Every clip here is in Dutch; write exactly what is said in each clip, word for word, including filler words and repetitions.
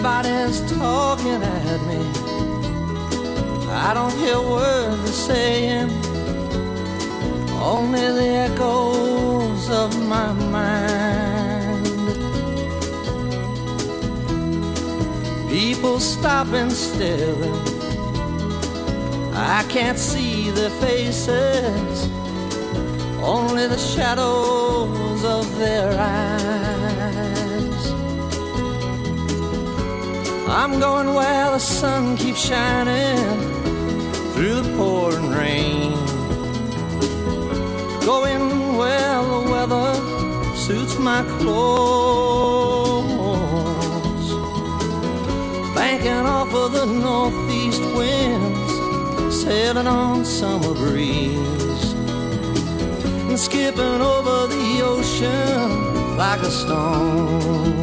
Everybody's talking at me. I don't hear words they're saying, only the echoes of my mind. People stop and staring. I can't see their faces, only the shadows of their eyes. I'm going where the sun keeps shining through the pouring rain, going where the weather suits my clothes, banking off of the northeast winds, sailing on summer breeze, and skipping over the ocean like a stone.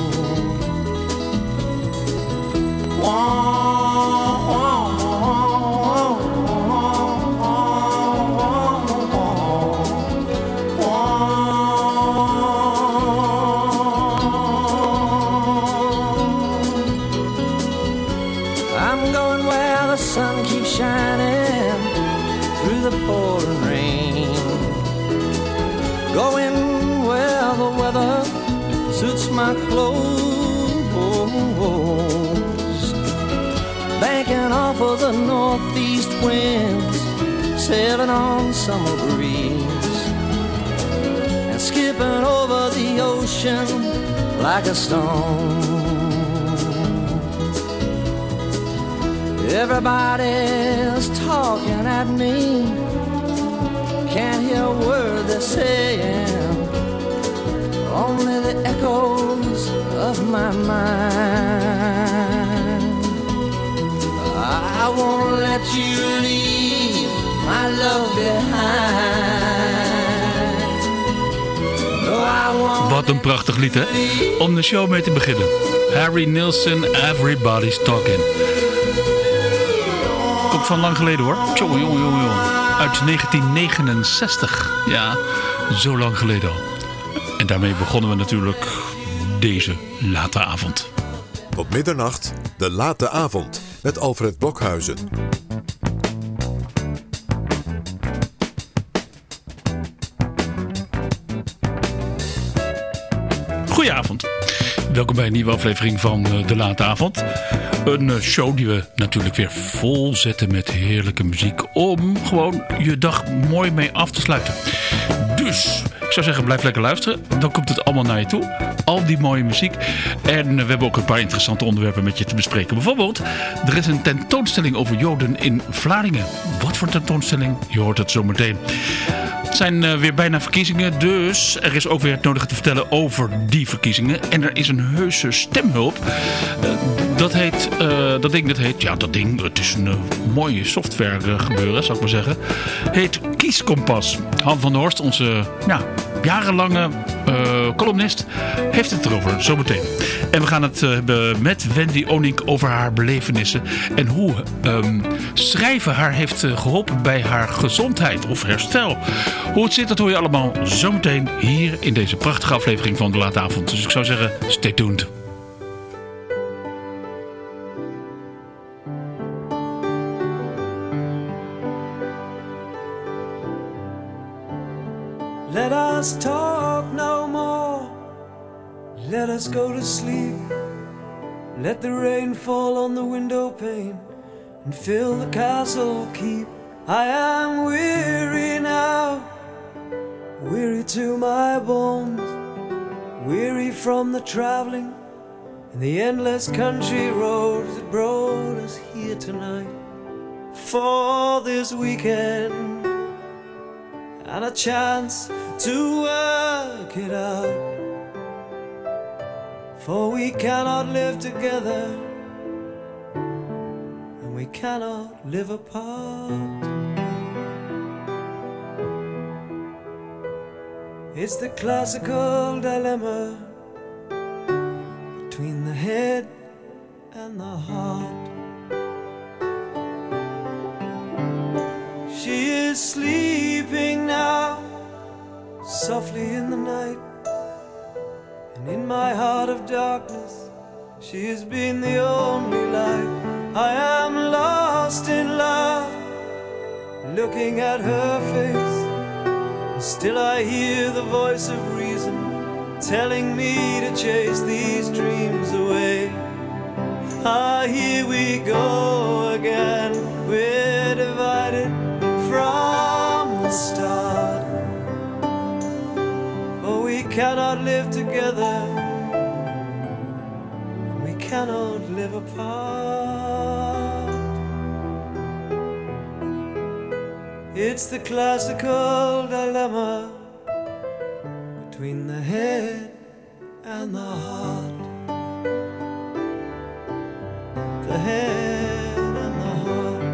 I'm going where the sun keeps shining through the pouring rain, going where the weather suits my clothes, banking off of the northeast winds, sailing on summer breeze, and skipping over the ocean like a stone. Everybody's talking at me, can't hear a word they're saying, only the echoes of my mind. I won't let you leave my love behind. No, I won't. Wat een prachtig lied, hè? Om de show mee te beginnen. Harry Nilsson, Everybody's Talking. Komt van lang geleden, hoor. Jongen, jongen, jongen, jongen. Uit negentien negenenzestig. Ja, zo lang geleden al. En daarmee begonnen we natuurlijk deze late avond. Tot middernacht, de late avond met Alfred Blokhuizen. Goedenavond. Welkom bij een nieuwe aflevering van De Late Avond. Een show die we natuurlijk weer vol zetten met heerlijke muziek, om gewoon je dag mooi mee af te sluiten. Dus ik zou zeggen, blijf lekker luisteren. Dan komt het allemaal naar je toe. Al die mooie muziek. En we hebben ook een paar interessante onderwerpen met je te bespreken. Bijvoorbeeld, er is een tentoonstelling over Joden in Vlaardingen. Wat voor tentoonstelling? Je hoort het zo meteen. Het zijn uh, weer bijna verkiezingen, dus er is ook weer het nodige te vertellen over die verkiezingen. En er is een heuse stemhulp. Uh, dat heet, uh, dat ding, dat heet, ja dat ding, het is een uh, mooie software uh, gebeuren, zou ik maar zeggen. Heet Kieskompas. Han van der Horst, onze ja, jarenlange uh, columnist, heeft het erover, zometeen. En we gaan het uh, hebben met Wendy Onink over haar belevenissen. En hoe um, schrijven haar heeft uh, geholpen bij haar gezondheid of herstel. Hoe het zit, dat hoor je allemaal zometeen hier in deze prachtige aflevering van De Late Avond. Dus ik zou zeggen, stay tuned. Let us talk no more. Let us go to sleep. Let the rain fall on the window pane and fill the castle keep. I am weary now, weary to my bones, weary from the traveling and the endless country roads that brought us here tonight for this weekend and a chance to work it out. For we cannot live together and we cannot live apart. It's the classical dilemma between the head and the heart. She is sleeping now, softly in the night, and in my heart of darkness She's been the only light. I am lost in love, looking at her face. Still I hear the voice of reason telling me to chase these dreams away. Ah, here we go again. We're divided from the start, for we cannot live together, we cannot live apart. It's the classical dilemma between the head and the heart. The head and the heart.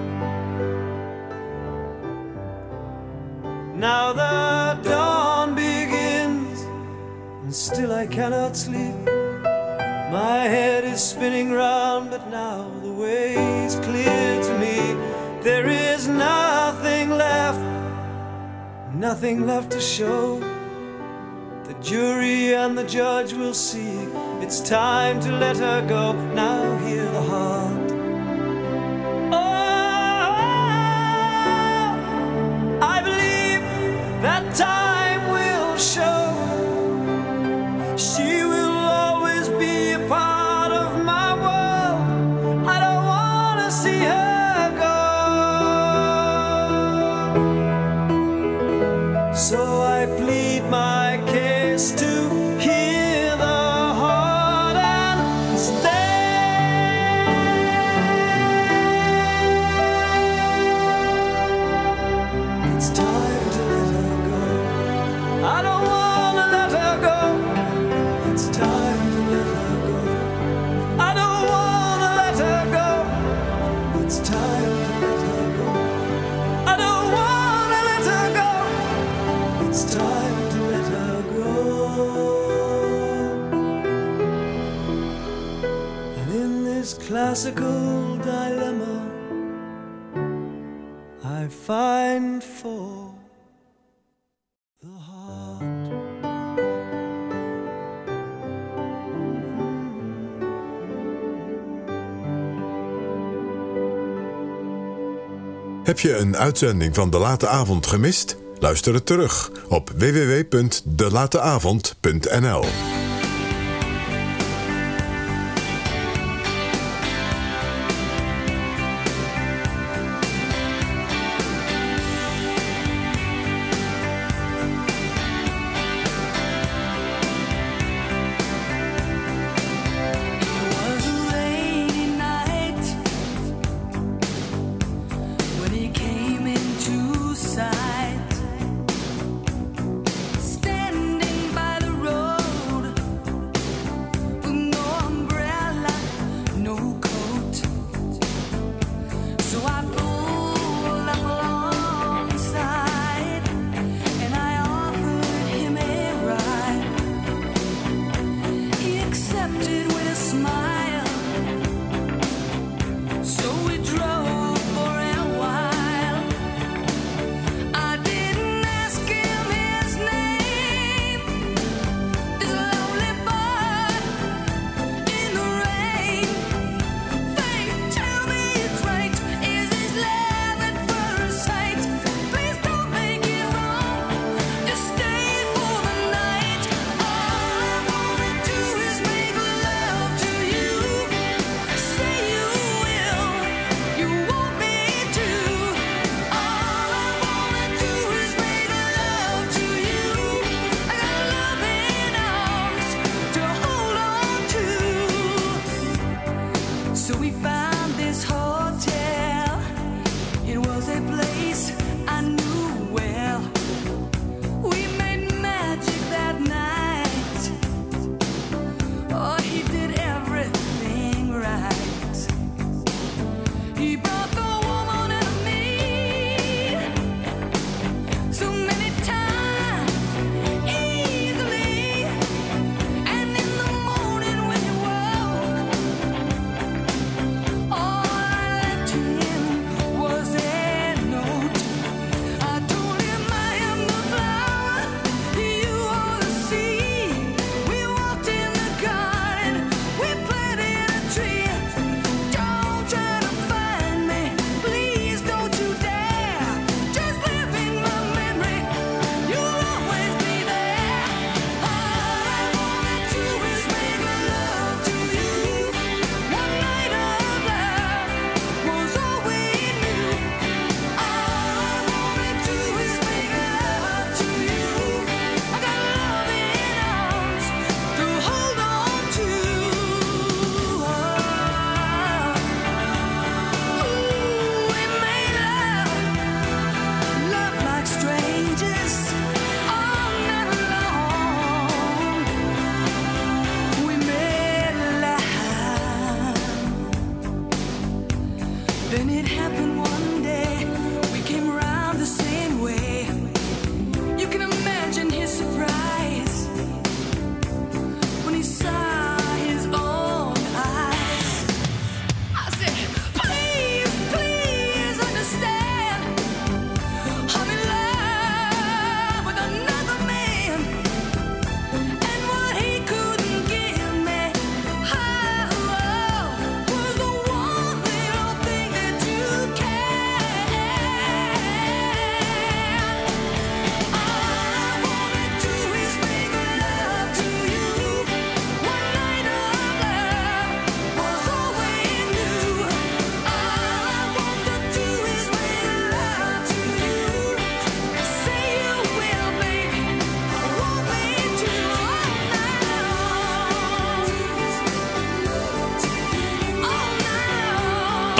Now the dawn begins, and still I cannot sleep. My head is spinning round, but now the way is clear to me. There is nothing left, nothing left to show. The jury and the judge will see. It's time to let her go. Now hear the heart. Oh, I believe that time will show. She will always be a part of my world. I don't want to see her go. So I plead my case to hear the heart and stay. It's time to let her go. I don't want to let her go. It's time to let her go. I don't want to let her go. It's time to let her go. I don't want to let her go. It's time to let her go. And in this classical dilemma, I find for the heart. Heb je een uitzending van De Late Avond gemist? Luister het terug op w w w punt de late avond punt n l. Standing by the road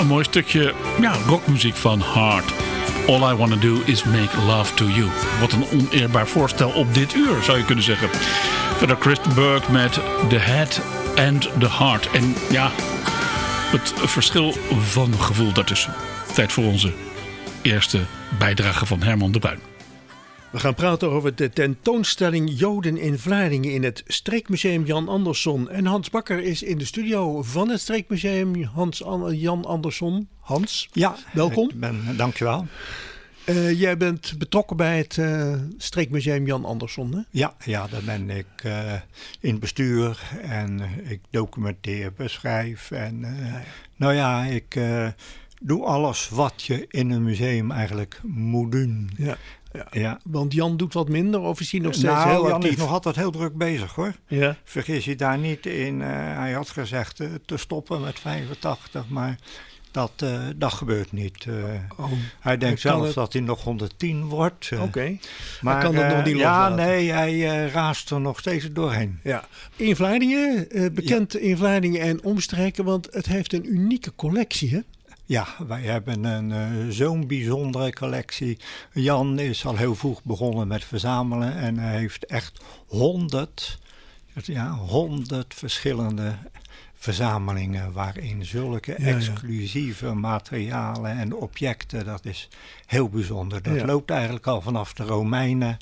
Een mooi stukje ja, rockmuziek van Heart. All I Wanna Do Is Make Love To You. Wat een oneerbaar voorstel op dit uur, zou je kunnen zeggen. Verder Kristen Burke met The Head and The Heart. En ja, het verschil van gevoel daartussen. Tijd voor onze eerste bijdrage van Herman de Bruin. We gaan praten over de tentoonstelling Joden in Vlaardingen in het Streekmuseum Jan Andersson. En Hans Bakker is in de studio van het Streekmuseum Hans Jan Andersson. Hans, ja, welkom. Ik ben, dankjewel. Uh, jij bent betrokken bij het uh, Streekmuseum Jan Andersson, hè? Ja, ja, daar ben ik uh, in het bestuur en uh, ik documenteer, beschrijf. En uh, nou ja, ik uh, doe alles wat je in een museum eigenlijk moet doen. Ja. Ja. Ja. Want Jan doet wat minder of is hij nog steeds nou, heel Jan actief? is nog altijd heel druk bezig hoor. Ja. Vergis je daar niet in. Uh, hij had gezegd uh, te stoppen met vijfentachtig, maar dat, uh, dat gebeurt niet. Uh, oh, hij denkt zelfs het... dat hij nog honderdtien wordt. Uh, Oké, okay. maar kan het uh, nog niet ja, loslaten. nee, hij uh, raast er nog steeds doorheen. Ja. In Vlaardingen, uh, bekend ja. in Vlaardingen en omstreken, want het heeft een unieke collectie, hè? Ja, wij hebben een uh, zo'n bijzondere collectie. Jan is al heel vroeg begonnen met verzamelen en hij heeft echt honderd, ja, honderd verschillende verzamelingen waarin zulke ja, exclusieve ja. materialen en objecten, dat is heel bijzonder. Dat ja. loopt eigenlijk al vanaf de Romeinen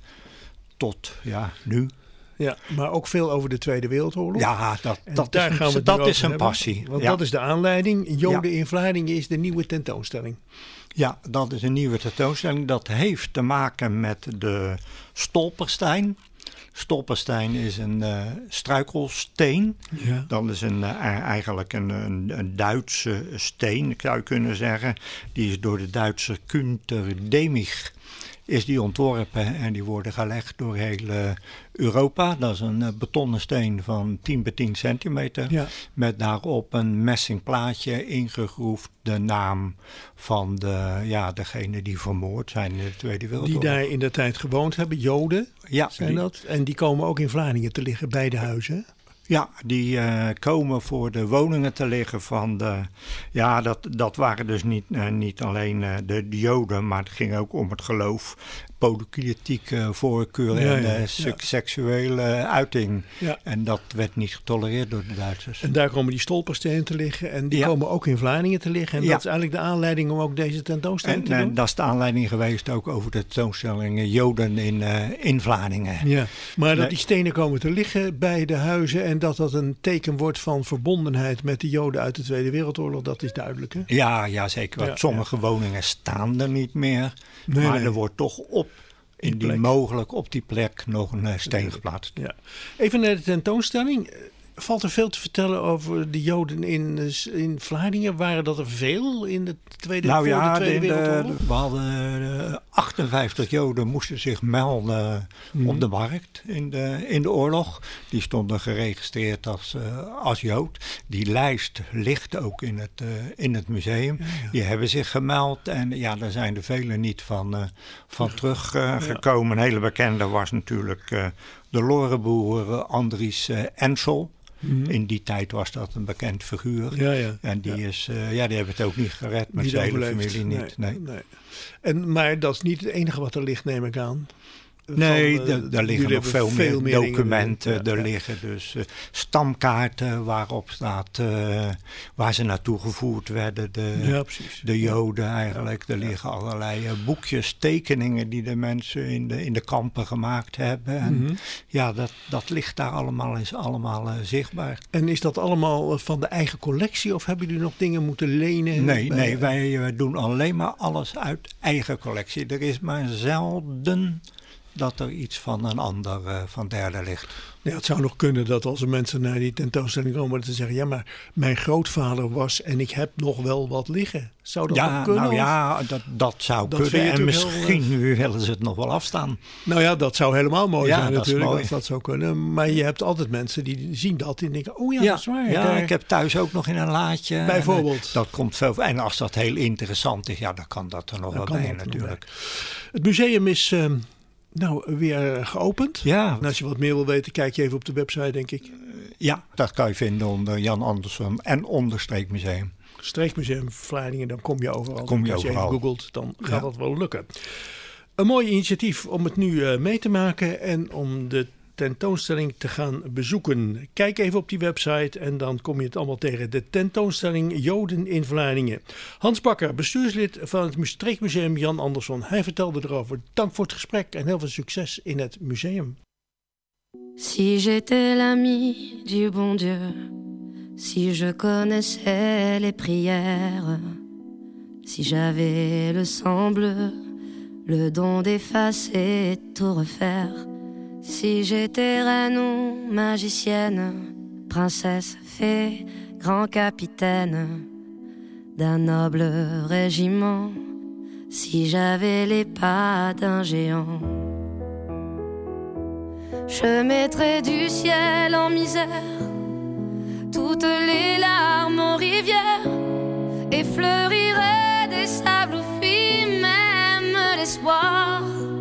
tot ja, nu. Ja, maar ook veel over de Tweede Wereldoorlog. Ja, dat, dat daar is, gaan we dat is een hebben, passie. Want ja. dat is de aanleiding. Joden ja. in Vlaardingen is de nieuwe tentoonstelling. Ja, dat is een nieuwe tentoonstelling. Dat heeft te maken met de Stolperstein. Stolperstein is een uh, struikelsteen. Ja. Dat is een, uh, eigenlijk een, een, een Duitse steen, zou je kunnen zeggen. Die is door de Duitser Günter Demich is die ontworpen en die worden gelegd door heel uh, Europa. Dat is een uh, betonnen steen van tien bij tien centimeter. Ja. Met daarop een messingplaatje ingegroefd. De naam van de, ja, degene die vermoord zijn in de Tweede Wereldoorlog. Die daar in de tijd gewoond hebben, Joden ja, zijn die, dat. En die komen ook in Vlaardingen te liggen, bij de huizen. Ja, die uh, komen voor de woningen te liggen van de... Ja, dat, dat waren dus niet, uh, niet alleen uh, de, de Joden, maar het ging ook om het geloof, politieke voorkeur ja, en ja, uh, ja. seksuele uiting. Ja. En dat werd niet getolereerd door de Duitsers. En daar komen die stolperstenen te liggen en die ja. komen ook in Vlaardingen te liggen. En ja. dat is eigenlijk de aanleiding om ook deze tentoonstelling en, te doen? En dat is de aanleiding geweest ook over de tentoonstelling Joden in, uh, in Vlaardingen. Ja. Maar dat nee. die stenen komen te liggen bij de huizen en dat dat een teken wordt van verbondenheid met de Joden uit de Tweede Wereldoorlog, dat is duidelijk, hè? Ja, ja zeker. Want ja, sommige ja. woningen staan er niet meer, nee, maar nee. er wordt toch op in die mogelijk op die plek nog een uh, steen geplaatst. Ja. Even naar de tentoonstelling. Valt er veel te vertellen over de Joden in, in Vlaardingen? Waren dat er veel in de Tweede, nou voor ja, de Tweede de, Wereldoorlog? De, we hadden uh, achtenvijftig Joden moesten zich melden hmm. op de markt in de, in de oorlog. Die stonden geregistreerd als, uh, als Jood. Die lijst ligt ook in het, uh, in het museum. Ja, ja. Die hebben zich gemeld en ja, daar zijn er velen niet van, uh, van ja. teruggekomen. Uh, ja. Een hele bekende was natuurlijk uh, de Lorenboer uh, Andries uh, Ensel. Mm-hmm. In die tijd was dat een bekend figuur. Ja, ja. En die, ja. Is, uh, ja, die hebben het ook niet gered met zijn hele familie niet. Nee, nee. Nee. En, maar dat is niet het enige wat er ligt, neem ik aan. Nee, van, uh, daar liggen nog veel, veel meer documenten. Ja, er ja. liggen dus uh, stamkaarten waarop staat uh, waar ze naartoe gevoerd werden. De, ja, de Joden eigenlijk. Ja, er liggen ja. allerlei uh, boekjes, tekeningen die de mensen in de, in de kampen gemaakt hebben. En mm-hmm. ja, dat, dat ligt daar allemaal, is allemaal uh, zichtbaar. En is dat allemaal van de eigen collectie of hebben jullie nog dingen moeten lenen? Nee, bij, nee wij, wij doen alleen maar alles uit eigen collectie. Er is maar zelden dat er iets van een ander uh, van derde ligt. Ja, het zou nog kunnen dat als er mensen naar die tentoonstelling komen, dat ze zeggen, ja, maar mijn grootvader was en ik heb nog wel wat liggen. Zou dat ja, ook kunnen? Nou ja, dat, dat zou dat kunnen. En misschien heel, uh, willen ze het nog wel afstaan. Nou ja, dat zou helemaal mooi ja, zijn dat natuurlijk, mooi. als dat zou kunnen. Maar je hebt altijd mensen die zien dat en denken, oh ja, ja dat is waar. Ja, daar... ik heb thuis ook nog in een laadje. Bijvoorbeeld. En, uh, dat komt veel. En als dat heel interessant is, ja, dan kan dat er nog dan wel bij natuurlijk. Bij. Het museum is... Uh, Nou, weer geopend. Ja. En als je wat meer wil weten, kijk je even op de website, denk ik. Uh, ja, dat kan je vinden onder Jan Andersson en onder Streekmuseum. Streekmuseum Vlaardingen, dan kom je overal. Kom je Als overal. je even googelt, dan gaat Ja. dat wel lukken. Een mooi initiatief om het nu uh, mee te maken en om de tentoonstelling te gaan bezoeken. Kijk even op die website en dan kom je het allemaal tegen. De tentoonstelling Joden in Vlaardingen. Hans Bakker, bestuurslid van het Streekmuseum Jan Andersson. Hij vertelde erover. Dank voor het gesprek en heel veel succes in het museum. Si j'étais l'ami du bon Dieu, si je connaissais les prières, si j'avais le sang bleu, le don d'effacer, tout refaire. Si j'étais reine ou magicienne, princesse, fée, grand capitaine d'un noble régiment, si j'avais les pas d'un géant, je mettrais du ciel en misère toutes les larmes aux rivières et fleurirais des sables où fuit même l'espoir.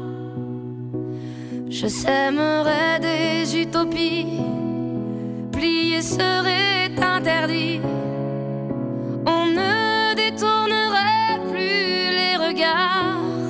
Je sèmerais des utopies, plier serait interdit. On ne détournerait plus les regards.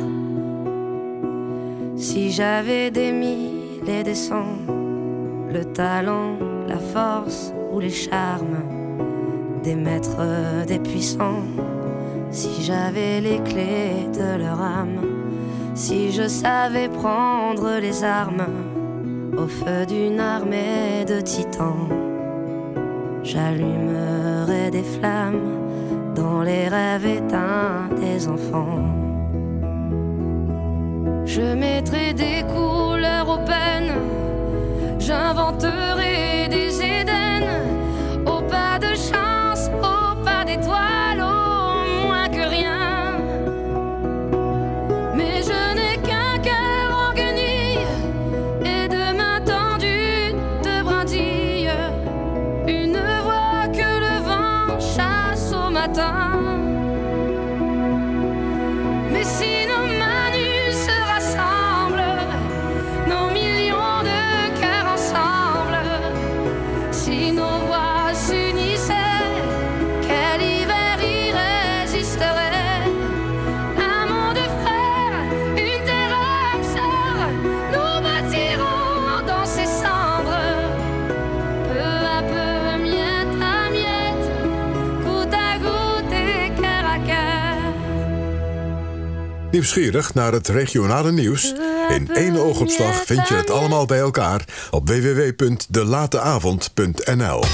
Si j'avais des mille et des cents, le talent, la force ou les charmes des maîtres, des puissants, si j'avais les clés de leur âme, si je savais prendre les armes au feu d'une armée de titans, j'allumerais des flammes dans les rêves éteints des enfants. Je mettrais des couleurs aux peines, j'inventerai des Éden, au pas de chance, au pas d'étoiles, au moins que rien. Mais je n'ai qu'un cœur en guenille et deux mains tendues de brindilles, une voix que le vent chasse au matin. Mais si nos manus se rassemblent, nos millions de cœurs ensemble, si nos voix s'unissaient, quel hiver y résisterait? Un monde frère, une terre âme sœur, nous bâtirons dans ces cendres, peu à peu, miette à miette, goutte à goutte et cœur à cœur. Nieuwsgierig naar het regionale nieuws? In één oogopslag vind je het allemaal bij elkaar op w w w punt de late avond punt n l.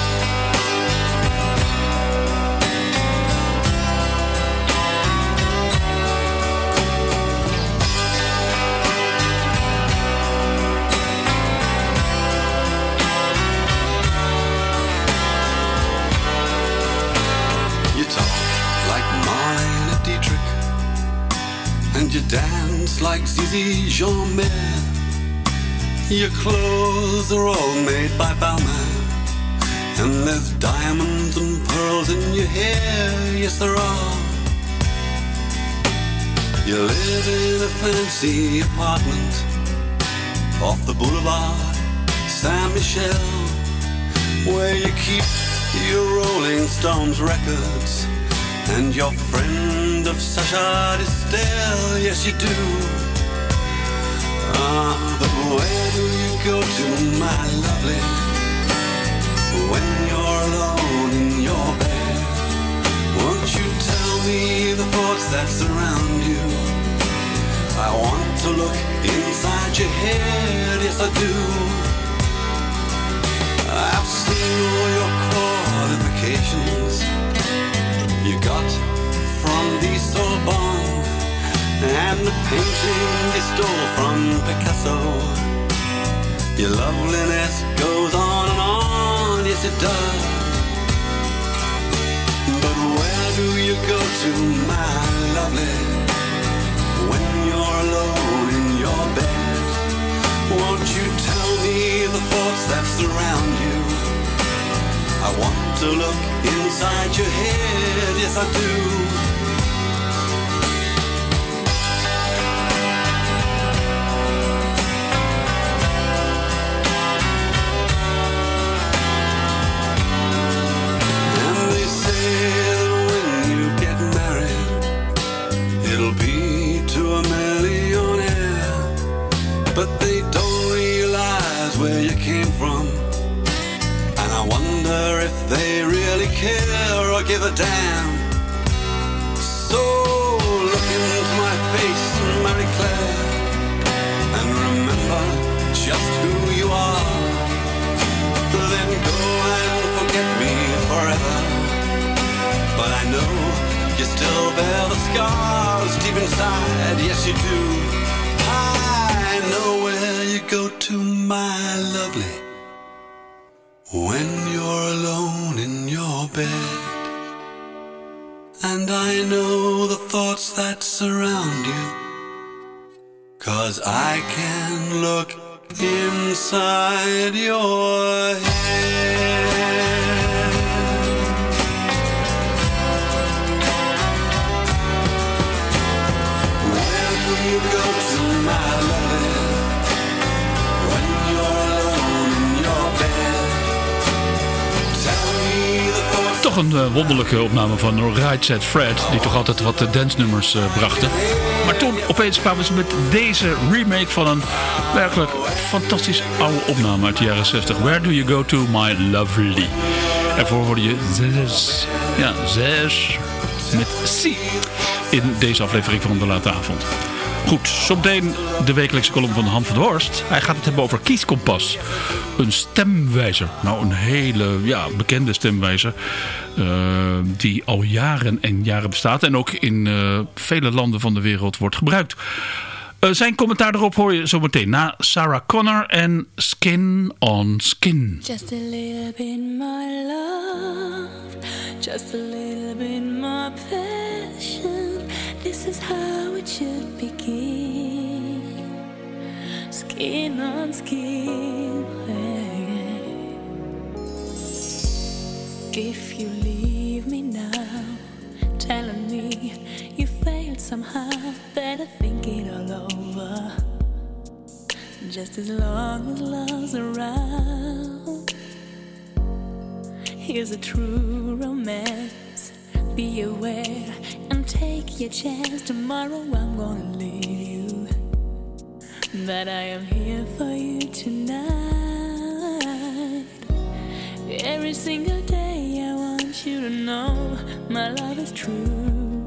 You talk like Marlene Dietrich, and you dance like Zizi Jeanmaire. Your clothes are all made by Balmain, and there's diamonds and pearls in your hair, yes there are. You live in a fancy apartment off the boulevard Saint-Michel, where you keep your Rolling Stones records and your friend of Sacha Distel, yes you do. Ah, but where do you go to, my lovely, when you're alone in your bed? Won't you tell me the thoughts that surround you? I want to look inside your head, yes I do. I've seen all your qualifications you got from the Sorbonne, and the painting you stole from Picasso. Your loveliness goes on and on, yes it does. But where do you go to, my lovely, when you're alone in your bed? Won't you tell me the thoughts that surround you? I want to look inside your head, yes I do. And they say the but they don't realize where you came from. And I wonder if they really care or give a damn. So look into my face, Mary Claire, and remember just who you are. Then go and forget me forever. But I know you still bear the scars deep inside, yes you do. I know where you go to, my lovely, when you're alone in your bed. And I know the thoughts that surround you, 'cause I can look inside your head. Where do you go to, my lovely, when you're alone in your bed? Tell me the thoughts. Toch een uh, wonderlijke opname van Right Said Fred, die toch altijd wat uh, dance-nummers uh, brachten. Maar toen opeens kwamen ze met deze remake van een werkelijk fantastisch oude opname uit de jaren zestig. Where do you go to, my lovely? Ervoor hoorde je zes, ja, zes met C in deze aflevering van De Late Avond. Goed, zometeen de wekelijkse column van Han van der Horst. Hij gaat het hebben over Kieskompas. Een stemwijzer. Nou, een hele ja, bekende stemwijzer. Uh, die al jaren en jaren bestaat. En ook in uh, vele landen van de wereld wordt gebruikt. Uh, zijn commentaar erop hoor je zometeen na Sarah Connor en Skin on Skin. Just a little bit more love. Just a little bit more passion. This is how it should begin. Skin on skin. If you leave me now, telling me you failed somehow, better think it all over. Just as long as love's around, here's a true romance. Be aware and take your chance. Tomorrow I'm gonna leave you, but I am here for you tonight. Every single day I want you to know my love is true.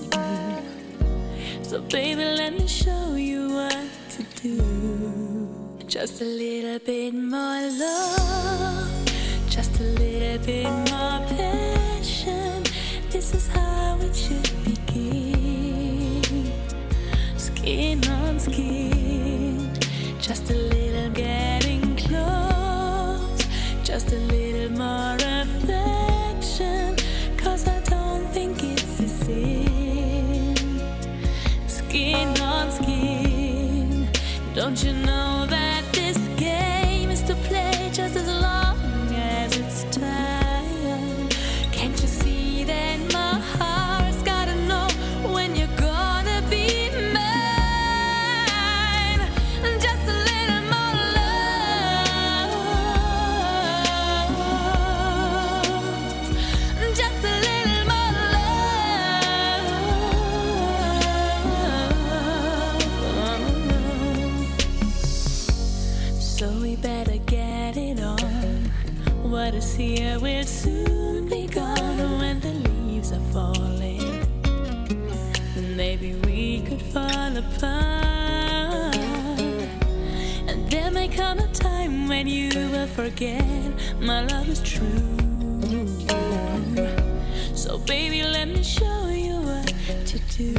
So baby, let me show you what to do. Just a little bit more love, just a little bit more passion. This is how it should begin. Skin on skin, just a little getting close, just a little more affection, 'cause I don't think it's a sin. Skin on skin, don't you know that this game is to play just as long as it's time? Can't you see that my heart's gotta know when you're gonna be mine? Just a little more love, just a little more love. So we better get it on. What is here will soon be gone. When the leaves are falling, then maybe we could fall apart. And there may come a time when you will forget my love is true. So baby, let me show you what to do.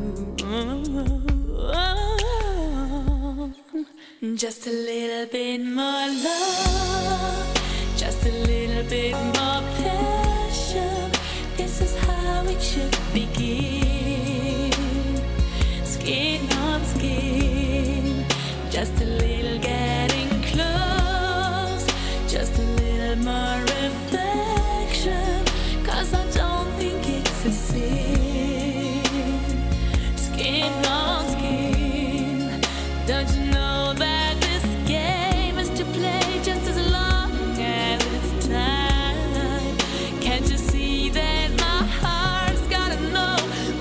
Just a little bit more love, just a little bit more passion. This is how it should begin. Skin on skin, just a little getting close, just a little more affection, 'cause I don't think it's a sin. Skin on skin, don't you know that this game is to play just as long as it's time? Can't you see that my heart's gotta know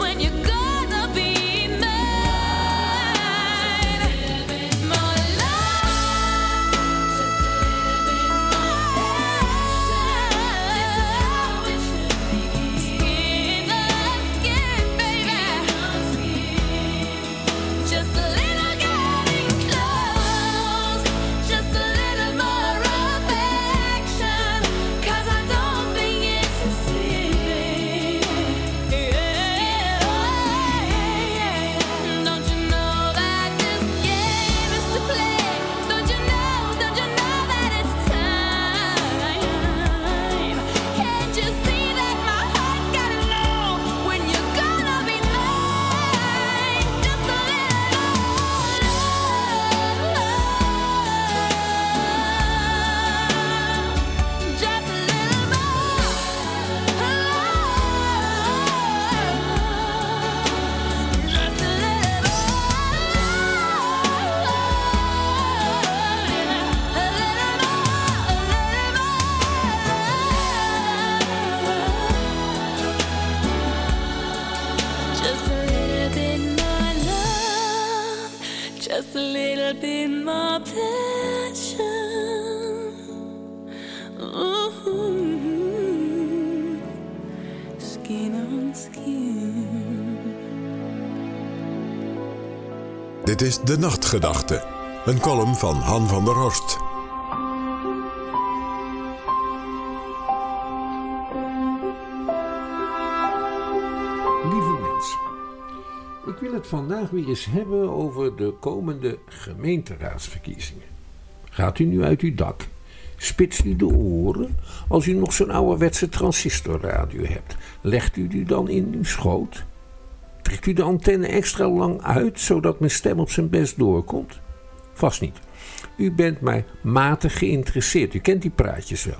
just a little bit more passion. Ooh, skin on skin. Dit is De Nachtgedachte, een column van Han van der Horst. Lieve mensen, ik wil het vandaag weer eens hebben over de komende gemeenteraadsverkiezingen. Gaat u nu uit uw dak? Spitst u de oren? Als u nog zo'n ouderwetse transistorradio hebt, legt u die dan in uw schoot? Trekt u de antenne extra lang uit, zodat mijn stem op zijn best doorkomt? Vast niet. U bent maar matig geïnteresseerd. U kent die praatjes wel.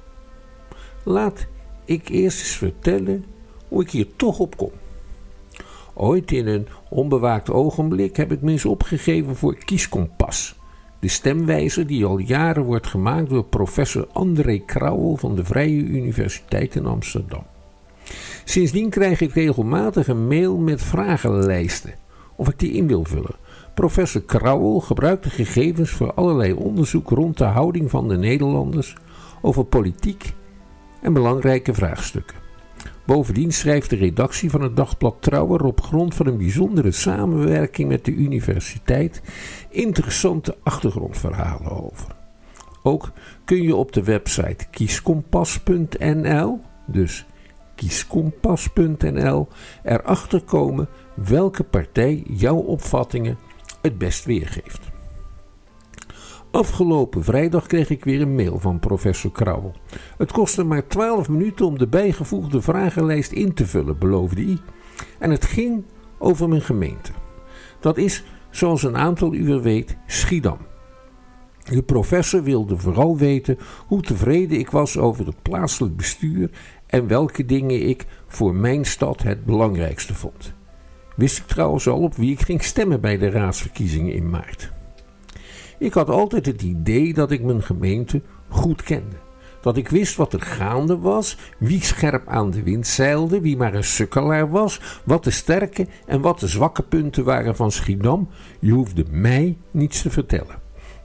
Laat ik eerst eens vertellen hoe ik hier toch op kom. Ooit in een onbewaakt ogenblik heb ik me eens opgegeven voor Kieskompas. De stemwijzer die al jaren wordt gemaakt door professor André Krauwel van de Vrije Universiteit in Amsterdam. Sindsdien krijg ik regelmatig een mail met vragenlijsten, of ik die in wil vullen. Professor Krauwel gebruikt de gegevens voor allerlei onderzoek rond de houding van de Nederlanders over politiek en belangrijke vraagstukken. Bovendien schrijft de redactie van het dagblad Trouw er op grond van een bijzondere samenwerking met de universiteit interessante achtergrondverhalen over. Ook kun je op de website kieskompas punt n l, dus kieskompas punt n l, erachter komen welke partij jouw opvattingen het best weergeeft. Afgelopen vrijdag kreeg ik weer een mail van professor Krauwel. Het kostte maar twaalf minuten om de bijgevoegde vragenlijst in te vullen, beloofde hij. En het ging over mijn gemeente. Dat is, zoals een aantal u weet, Schiedam. De professor wilde vooral weten hoe tevreden ik was over het plaatselijk bestuur en welke dingen ik voor mijn stad het belangrijkste vond. Wist ik trouwens al op wie ik ging stemmen bij de raadsverkiezingen in maart. Ik had altijd het idee dat ik mijn gemeente goed kende. Dat ik wist wat er gaande was, wie scherp aan de wind zeilde, wie maar een sukkelaar was, wat de sterke en wat de zwakke punten waren van Schiedam. Je hoefde mij niets te vertellen.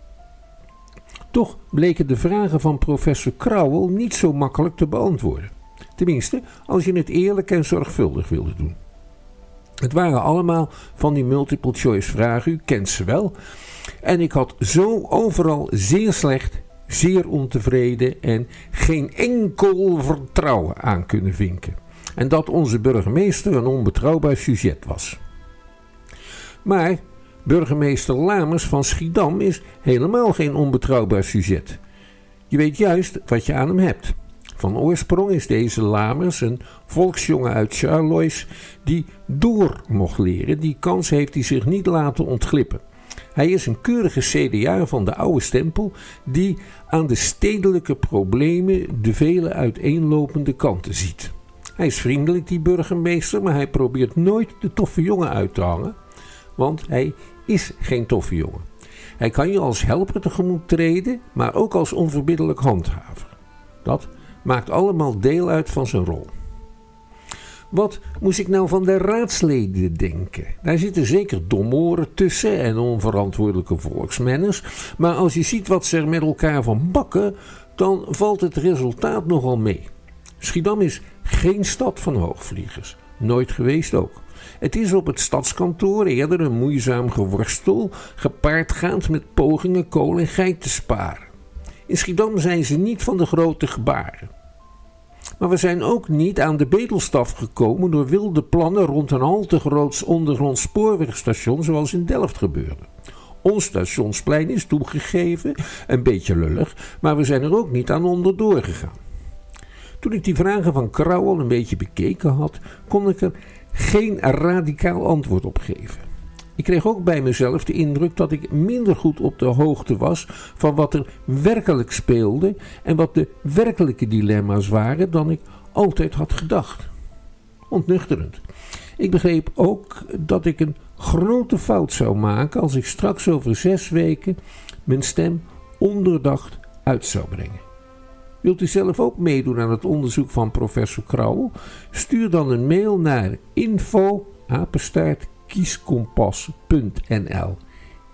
Toch bleken de vragen van professor Krauwel niet zo makkelijk te beantwoorden. Tenminste, als je het eerlijk en zorgvuldig wilde doen. Het waren allemaal van die multiple choice vragen, u kent ze wel. En ik had zo overal zeer slecht, zeer ontevreden en geen enkel vertrouwen aan kunnen vinken. En dat onze burgemeester een onbetrouwbaar sujet was. Maar burgemeester Lamers van Schiedam is helemaal geen onbetrouwbaar sujet. Je weet juist wat je aan hem hebt. Van oorsprong is deze Lamers een volksjongen uit Charlois die door mocht leren. Die kans heeft hij zich niet laten ontglippen. Hij is een keurige C D A'er van de oude stempel die aan de stedelijke problemen de vele uiteenlopende kanten ziet. Hij is vriendelijk, die burgemeester, maar hij probeert nooit de toffe jongen uit te hangen, want hij is geen toffe jongen. Hij kan je als helper tegemoet treden, maar ook als onverbiddelijk handhaver. Dat maakt allemaal deel uit van zijn rol. Wat moest ik nou van de raadsleden denken? Daar zitten zeker domoren tussen en onverantwoordelijke volksmenners. Maar als je ziet wat ze er met elkaar van bakken, dan valt het resultaat nogal mee. Schiedam is geen stad van hoogvliegers. Nooit geweest ook. Het is op het stadskantoor eerder een moeizaam geworstel, gepaardgaand met pogingen kool en geit te sparen. In Schiedam zijn ze niet van de grote gebaren. Maar we zijn ook niet aan de bedelstaf gekomen door wilde plannen rond een al te groot ondergronds spoorwegstation zoals in Delft gebeurde. Ons stationsplein is toegegeven, een beetje lullig, maar we zijn er ook niet aan onderdoor gegaan. Toen ik die vragen van Krauwel een beetje bekeken had, kon ik er geen radicaal antwoord op geven. Ik kreeg ook bij mezelf de indruk dat ik minder goed op de hoogte was van wat er werkelijk speelde en wat de werkelijke dilemma's waren dan ik altijd had gedacht. Ontnuchterend. Ik begreep ook dat ik een grote fout zou maken als ik straks over zes weken mijn stem ondoordacht uit zou brengen. Wilt u zelf ook meedoen aan het onderzoek van professor Krauwel? Stuur dan een mail naar info apenstaart kieskompas punt n l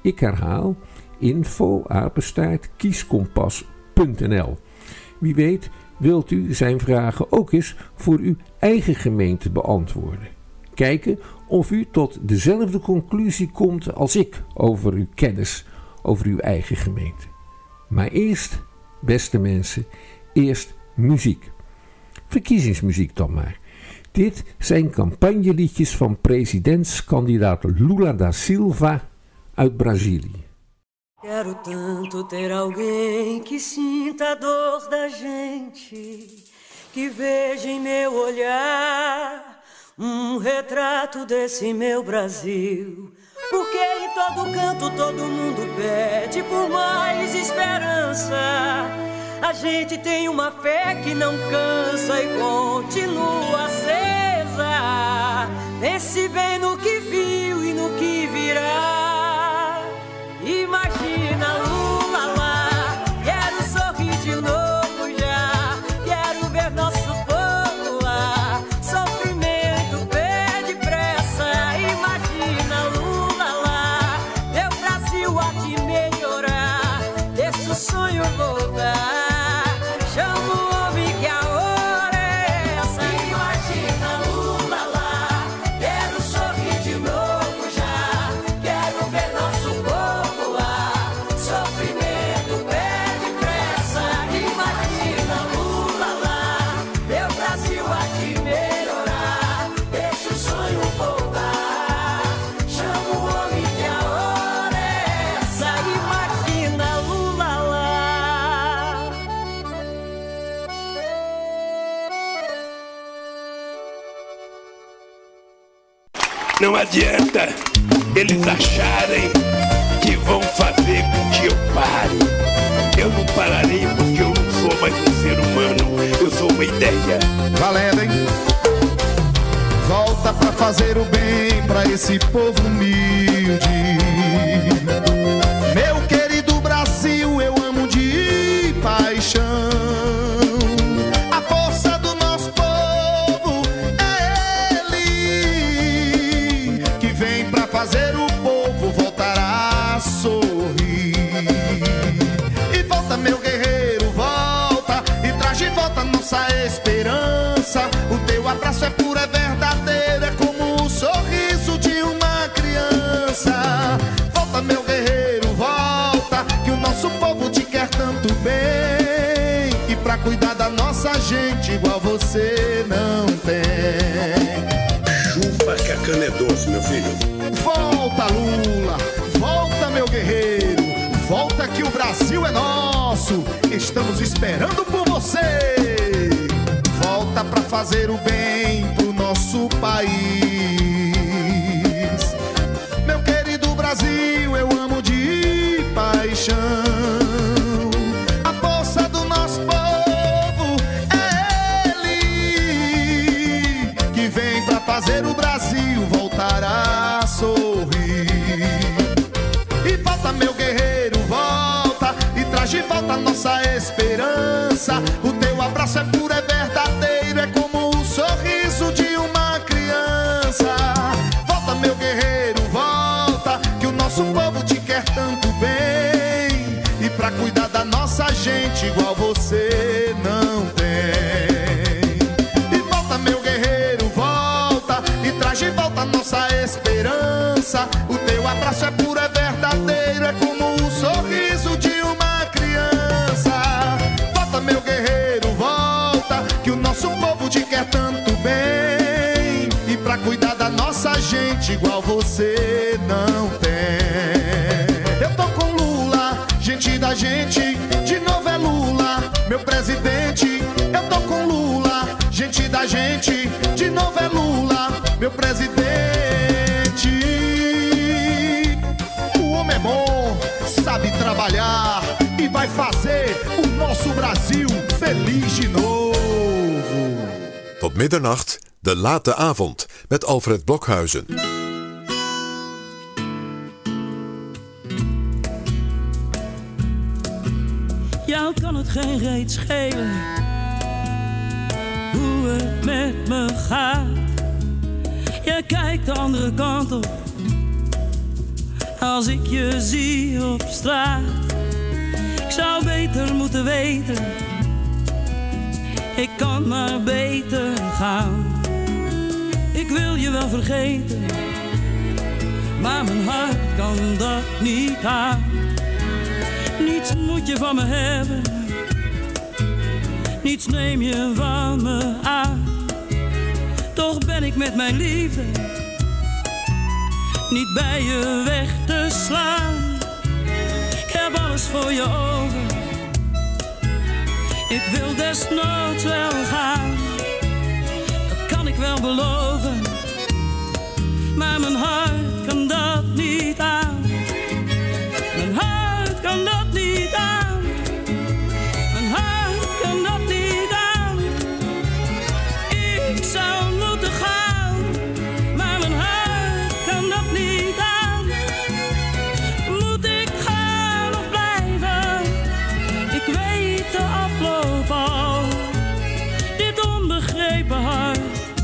Ik herhaal info apenstaart kieskompas punt n l. Wie weet wilt u zijn vragen ook eens voor uw eigen gemeente beantwoorden. Kijken of u tot dezelfde conclusie komt als ik over uw kennis over uw eigen gemeente. Maar eerst, beste mensen, eerst muziek. Verkiezingsmuziek dan maar. Dit zijn campagneliedjes van presidentskandidaat Lula da Silva uit Brazilië. Quero tanto ter alguém que sinta a dor da gente, que veja em meu olhar um retrato desse meu Brasil. Porque em todo canto todo mundo pede por mais esperança. A gente tem uma fé que não cansa e continua acesa. Pense bem no que viu e no que virá. Imagina Lula lá, quero sorrir de novo já. Quero ver nosso povo lá, sofrimento pede pressa. Imagina Lula lá, meu Brasil há de melhorar. Deixa o sonho voltar. Não adianta eles acharem que vão fazer com que eu pare. Eu não pararei porque eu não sou mais um ser humano, eu sou uma ideia. Valendo, hein? Volta pra fazer o bem pra esse povo humilde. Meu querido Brasil, eu amo de paixão. A força do nosso povo é ele, que vem pra fazer o povo voltar a sorrir. E volta, meu guerreiro, volta e traz de volta nossa esperança. O teu abraço é puro, é verdadeiro, é como o sorriso de uma criança. Volta, meu guerreiro, volta, que o nosso povo te quer tanto bem. E pra cuidar da nossa gente igual você não tem. Chupa que a cana é doce, meu filho. Volta, Lula, volta, meu guerreiro, volta que o Brasil é nosso. Estamos esperando por você. Volta pra fazer o bem pro nosso país. Meu querido Brasil, eu amo de paixão. A força do nosso povo é ele, que vem pra fazer o Brasil voltar a sorrir. E volta, meu guerreiro, volta e traz de volta a nossa esperança. O teu abraço é puro, é verdadeiro, é como o sorriso de uma criança. Volta, meu guerreiro, volta, que o nosso povo te quer tanto bem. E pra cuidar da nossa gente igual você não tem. E volta, meu guerreiro, volta e traz de volta a nossa esperança. O teu abraço é puro, é verdadeiro, é como o sorriso de uma criança. Volta, meu guerreiro, volta, que o nosso povo te quer tanto bem. E pra cuidar da nossa gente igual você não tem. Eu tô com Lula, gente da gente, de novo é Lula, meu presidente. Eu tô com Lula, gente da gente, de novo é Lula, meu presidente. O homem é bom, sabe trabalhar e vai fazer o nosso Brasil feliz de novo. Tot middernacht, de late avond, met Alfred Blokhuizen. Jou kan het geen reet schelen hoe het met me gaat. Jij kijkt de andere kant op, als ik je zie op straat. Ik zou beter moeten weten, ik kan maar beter gaan. Ik wil je wel vergeten, maar mijn hart kan dat niet aan. Niets moet je van me hebben, niets neem je van me aan. Toch ben ik met mijn liefde niet bij je weg te slaan. Ik heb alles voor je over, ik wil desnoods wel gaan. Dat kan ik wel beloven, maar mijn hart kan dat niet aan. Mijn hart kan dat niet aan. Mijn hart kan dat niet aan. Ik zou moeten gaan, maar mijn hart kan dat niet aan. Moet ik gaan of blijven? Ik weet de afloop al. Dit onbegrepen hart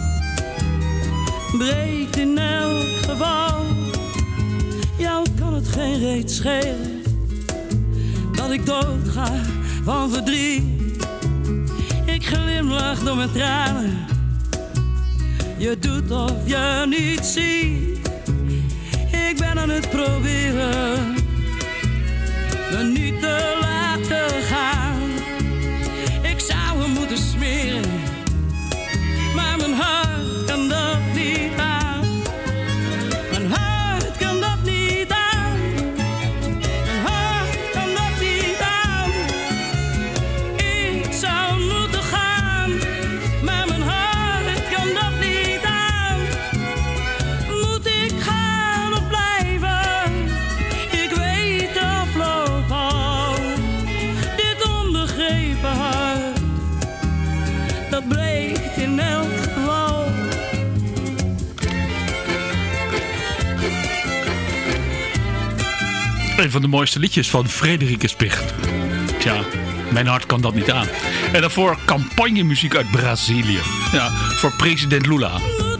breekt in elk geval. Jou kan het geen reet schelen dat ik doodga van verdriet. Ik glimlach door mijn tranen, je doet of je niet ziet. Ik ben aan het proberen me niet te laten gaan. Ik zou hem moeten smeren, maar mijn hart kan dat niet aan. Mijn hart kan dat niet aan. Mijn hart kan dat niet aan. Ik zou moeten gaan, maar mijn hart kan dat niet aan. Moet ik gaan of blijven? Ik weet de afloop al. Dit onbegrepen hart, dat breekt in elk geval. Een van de mooiste liedjes van Frederike Spicht. Tja, mijn hart kan dat niet aan. En daarvoor campagnemuziek uit Brazilië. Ja, voor president Lula.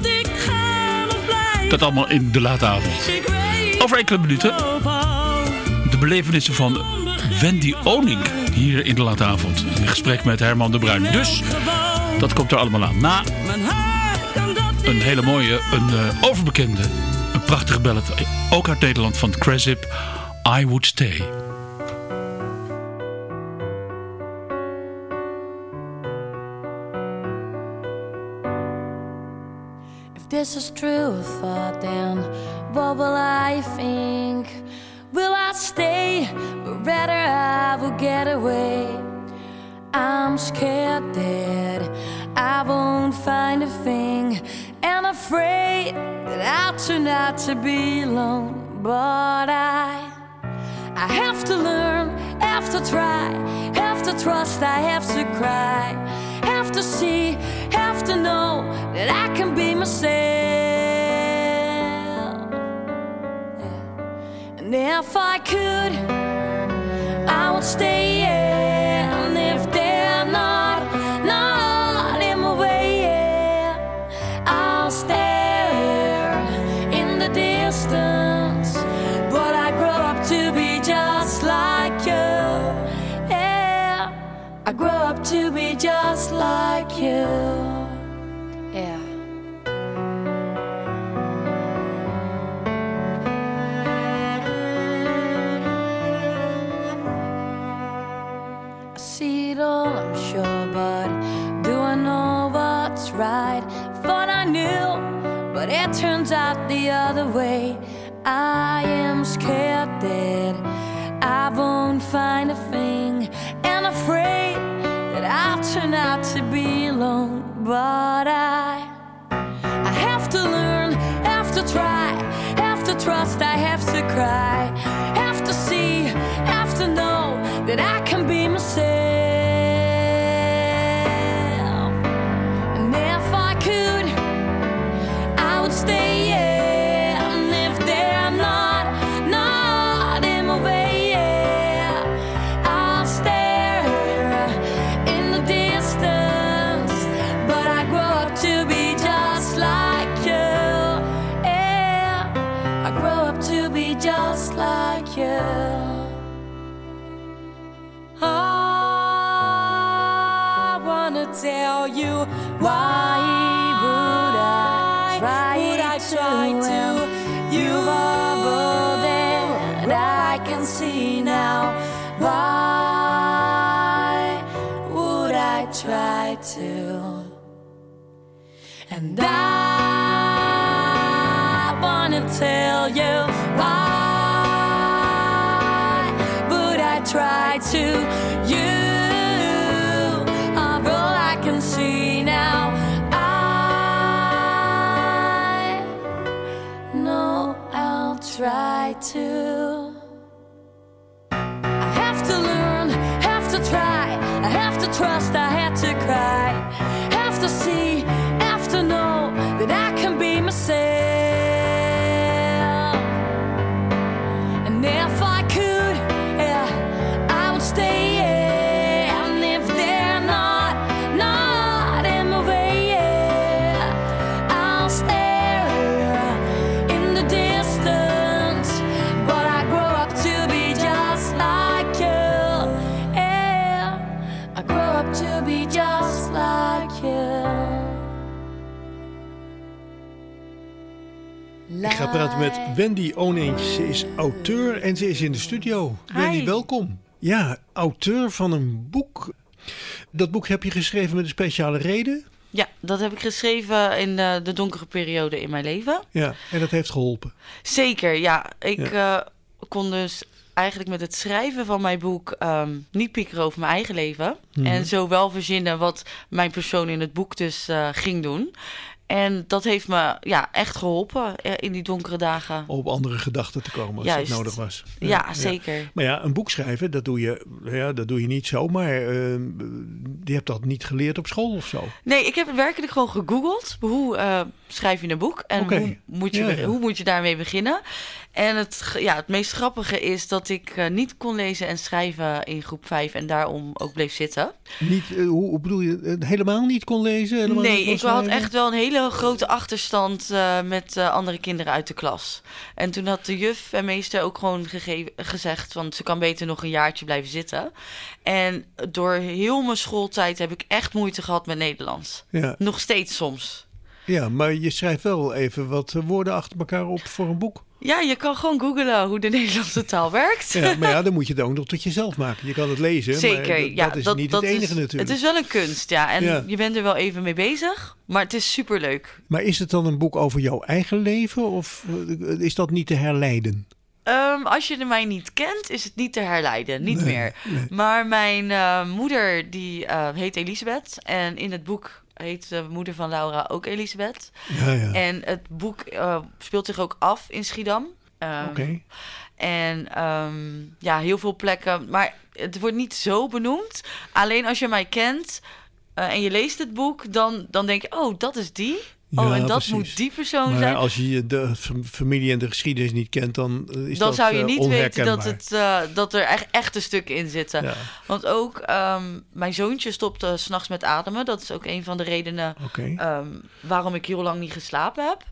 Dat allemaal in de late avond. Over enkele minuten de belevenissen van Wendy Oning hier in de late avond. In gesprek met Herman de Bruin. Dus dat komt er allemaal aan. Na een hele mooie, een uh, overbekende, een prachtige ballad. Ook uit Nederland van Cresip. I Would Stay. If this is true thought, then what will I think? Will I stay? But rather I will get away. I'm scared that I won't find a thing, and afraid that I'll turn out to be alone. But I I have to learn, have to try, have to trust, I have to cry, have to see, have to know that I can be myself. Yeah. And if I could, I would stay, yeah. And if they're not, not in my way, yeah, I'll stare in the distance. But I grow up to be just like you, yeah. I grow up to be just like you, yeah. I see it all, I'm sure, but do I know what's right? Thought I knew, but it turns out the other way. I am scared that I won't find a thing, and afraid that I'll turn out to be alone. But I I have to learn, have to try, have to trust, I have to cry, have to see, have to know that I can be myself. And if I could, I would stay, yeah. Just like you. I wanna tell you why would I try, would I try to, to you are more than I can see now. Why would I try to? And I wanna tell you why would I try to? You are all I can see now. I know I'll try to. I have to learn, have to try, I have to trust, I had to cry, have to see, have to know that I can be myself. And if I could, yeah, I would stay, yeah. And if they're not, not in my way, yeah, I'll stare in the distance. But I grow up to be just like you, yeah. I grow up to be just like you. Ik ga praten met Wendy Oneentjes. Ze is auteur en ze is in de studio. Wendy, Hi. welkom. Ja, auteur van een boek. Dat boek heb je geschreven met een speciale reden. Ja, dat heb ik geschreven in de, de donkere periode in mijn leven. Ja, en dat heeft geholpen. Zeker, ja. Ik Ja. eh, kon dus eigenlijk met het schrijven van mijn boek ehm, niet piekeren over mijn eigen leven. Mhm. En zo wel verzinnen wat mijn persoon in het boek dus eh, ging doen. En dat heeft me ja, echt geholpen eh, in die donkere dagen. Om op andere gedachten te komen als Juist. dat nodig was. Ja, zeker. Maar ja, een boek schrijven, dat doe je, ja, dat doe je niet zomaar. Uh, je hebt dat niet geleerd op school of zo. Nee, ik heb het werkelijk gewoon gegoogeld. Hoe eh, schrijf je een boek? En Oké. hoe, moet je, Ja, ja. hoe moet je daarmee beginnen? En het, ge- ja, het meest grappige is dat ik eh, niet kon lezen en schrijven in groep vijf en daarom ook bleef zitten. Niet, uh, hoe, hoe bedoel je, uh, helemaal niet kon lezen? Helemaal Nee, niet kon ik had schrijven? echt wel een hele grote achterstand uh, met uh, andere kinderen uit de klas. En toen had de juf en meester ook gewoon gegeven, gezegd, want ze kan beter nog een jaartje blijven zitten. En door heel mijn schooltijd heb ik echt moeite gehad met Nederlands. Ja. Nog steeds soms. Ja, maar je schrijft wel even wat woorden achter elkaar op voor een boek. Ja, je kan gewoon googlen hoe de Nederlandse taal werkt. Ja, maar ja, dan moet je het ook nog tot jezelf maken. Je kan het lezen, Zeker, maar dat, ja. dat is niet het enige is, natuurlijk. Het is wel een kunst, ja. En Ja. je bent er wel even mee bezig, maar het is superleuk. Maar is het dan een boek over jouw eigen leven of uh, is dat niet te herleiden? Um, als je mij niet kent, is het niet te herleiden. Niet Nee, meer. nee. Maar mijn uh, moeder, die uh, heet Elisabeth. En in het boek heet de moeder van Laura ook Elisabeth. Ja, ja. En het boek uh, speelt zich ook af in Schiedam. Um, Oké. Okay. En um, ja, heel veel plekken. Maar het wordt niet zo benoemd. Alleen als je mij kent uh, en je leest het boek, dan, dan denk je, oh, dat is die. Oh, Ja, en dat precies. moet die persoon maar zijn. als je de familie en de geschiedenis niet kent, dan uh, is dan dat zou je uh, niet weten dat, onherkenbaar. het, uh, dat er echt echte stukken in zitten. Ja. Want ook um, mijn zoontje stopte 's nachts met ademen. Dat is ook een van de redenen Okay. um, waarom ik heel lang niet geslapen heb.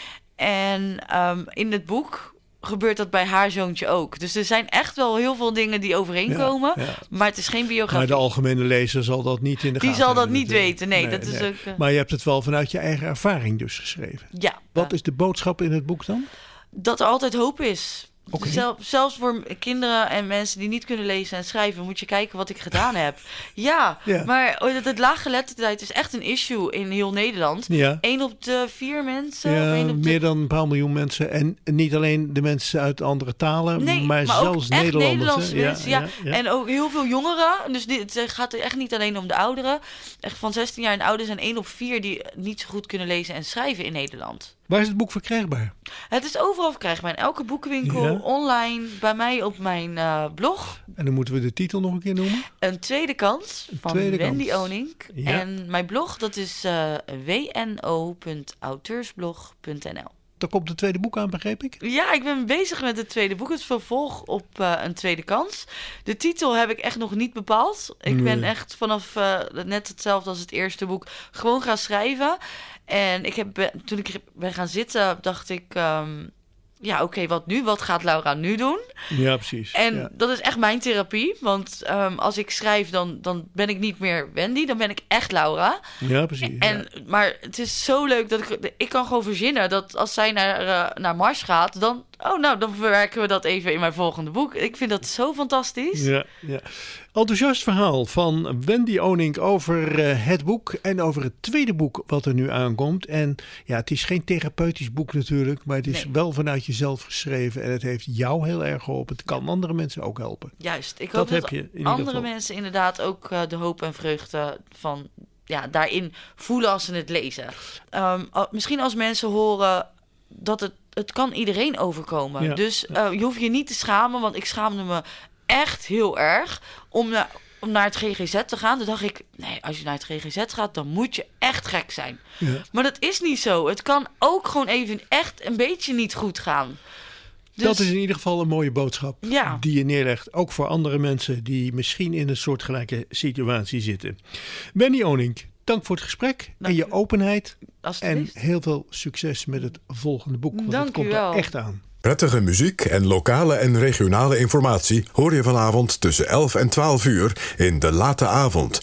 En um, in het boek gebeurt dat bij haar zoontje ook. Dus er zijn echt wel heel veel dingen die overeenkomen. Ja, ja. Maar het is geen biografie. Maar de algemene lezer zal dat niet in de Die gaten zal dat hebben niet natuurlijk. weten. Nee, dat is ook... Uh... Maar je hebt het wel vanuit je eigen ervaring dus geschreven. Ja. Wat is de boodschap in het boek dan? Dat er altijd hoop is. Okay. Zel, zelfs voor kinderen en mensen die niet kunnen lezen en schrijven, moet je kijken wat ik gedaan heb. Ja, ja. maar het, het laaggeletterdheid is echt een issue in heel Nederland. Ja. Eén op de vier mensen. Ja, of één op de... meer dan een paar miljoen mensen. En niet alleen de mensen uit andere talen, nee, maar, maar zelfs ook echt Nederlanders. Nederlandse Ja, mensen, ja, ja, ja. En ook heel veel jongeren. Dus dit, het gaat er echt niet alleen om de ouderen. Echt van zestien jaar en ouder zijn één op vier die niet zo goed kunnen lezen en schrijven in Nederland. Waar is het boek verkrijgbaar? Het is overal verkrijgbaar. In elke boekenwinkel, Ja. online, bij mij op mijn uh, blog. En dan moeten we de titel nog een keer noemen. Een tweede kans van tweede Wendy kans. Onink. Ja. En mijn blog, dat is uh, w n o punt auteursblog punt n l. Daar komt het tweede boek aan, begreep ik? Ja, ik ben bezig met het tweede boek. Het vervolg op uh, Een Tweede Kans. De titel heb ik echt nog niet bepaald. Ik Nee. ben echt vanaf uh, net hetzelfde als het eerste boek gewoon gaan schrijven. En ik heb, toen ik ben gaan zitten, dacht ik... Um, ja, oké, okay, wat nu? Wat gaat Laura nu doen? Ja, precies. En ja. dat is echt mijn therapie. Want um, als ik schrijf, dan, dan ben ik niet meer Wendy. Dan ben ik echt Laura. Ja, precies. En, ja. Maar het is zo leuk dat ik... Ik kan gewoon verzinnen dat als zij naar, uh, naar Mars gaat... dan... Oh, nou, dan verwerken we dat even in mijn volgende boek. Ik vind dat zo fantastisch. Ja, ja. Enthousiast verhaal van Wendy Onink over uh, het boek en over het tweede boek wat er nu aankomt. En ja, het is geen therapeutisch boek natuurlijk, maar het is nee. wel vanuit jezelf geschreven. En het heeft jou heel erg geholpen. Het kan andere mensen ook helpen. Juist. Ik dat hoop heb dat je in andere mensen inderdaad ook uh, de hoop en vreugde van... ja, daarin voelen als ze het lezen. Um, misschien als mensen horen dat het het kan iedereen overkomen. Ja. Dus uh, je hoeft je niet te schamen, want ik schaamde me echt heel erg om, na, om naar het G G Z te gaan. Toen dacht ik, nee, als je naar het G G Z gaat, dan moet je echt gek zijn. Ja. Maar dat is niet zo. Het kan ook gewoon even echt een beetje niet goed gaan. Dus... Dat is in ieder geval een mooie boodschap ja. die je neerlegt. Ook voor andere mensen die misschien in een soortgelijke situatie zitten. Wendy Onink, dank voor het gesprek dank en je openheid. En heel veel succes met het volgende boek. Want dank het komt er echt aan. Prettige muziek en lokale en regionale informatie hoor je vanavond tussen elf en twaalf uur in De Late Avond.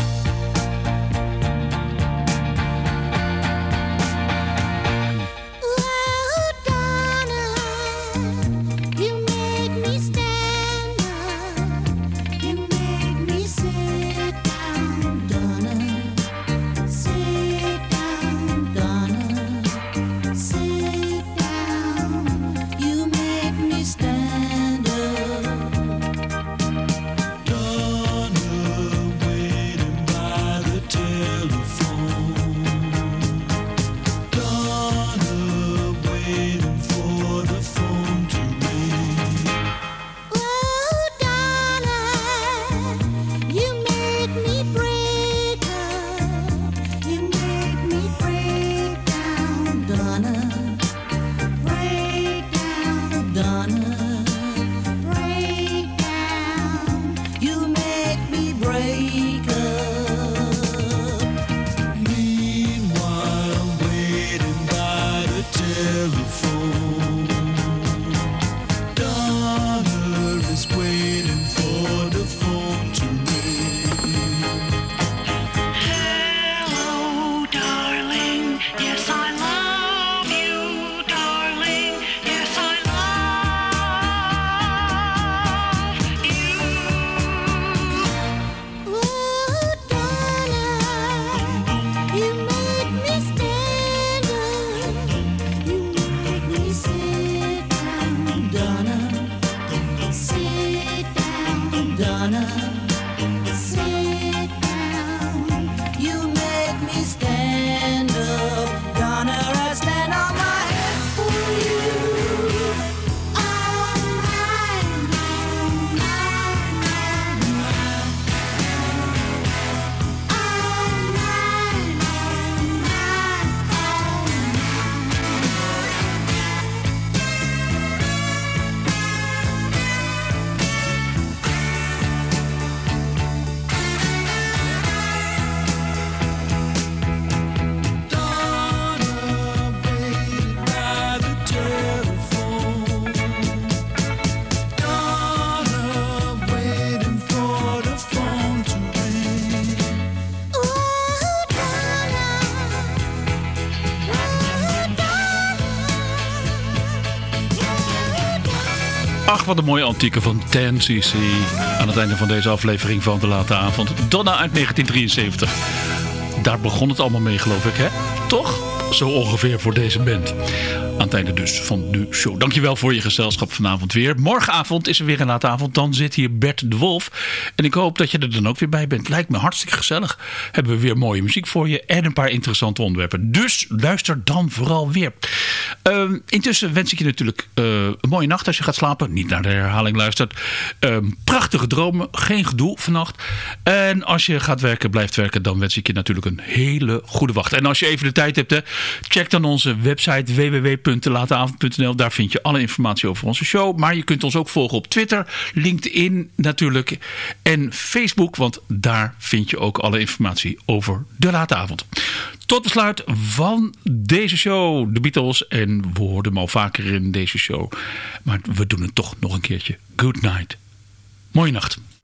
Ach, wat een mooie antieke van ten C C. Aan het einde van deze aflevering van De Late Avond. Donna uit negentien drieënzeventig. Daar begon het allemaal mee, geloof ik, hè? Toch? Zo ongeveer voor deze band. Aan het einde dus van de show. Dankjewel voor je gezelschap vanavond weer. Morgenavond is er weer een late avond. Dan zit hier Bert de Wolf. En ik hoop dat je er dan ook weer bij bent. Lijkt me hartstikke gezellig. Hebben we weer mooie muziek voor je. En een paar interessante onderwerpen. Dus luister dan vooral weer. Uh, intussen wens ik je natuurlijk uh, een mooie nacht als je gaat slapen. Niet naar de herhaling luistert. Uh, prachtige dromen. Geen gedoe vannacht. En als je gaat werken, blijft werken. Dan wens ik je natuurlijk een hele goede wacht. En als je even de tijd hebt, hè, check dan onze website w w w punt de late avond punt n l. Daar vind je alle informatie over onze show. Maar je kunt ons ook volgen op Twitter, LinkedIn natuurlijk en Facebook. Want daar vind je ook alle informatie over De Late Avond. Tot besluit van deze show. De Beatles. En we hoorden hem al vaker in deze show. Maar we doen het toch nog een keertje. Good night. Mooie nacht.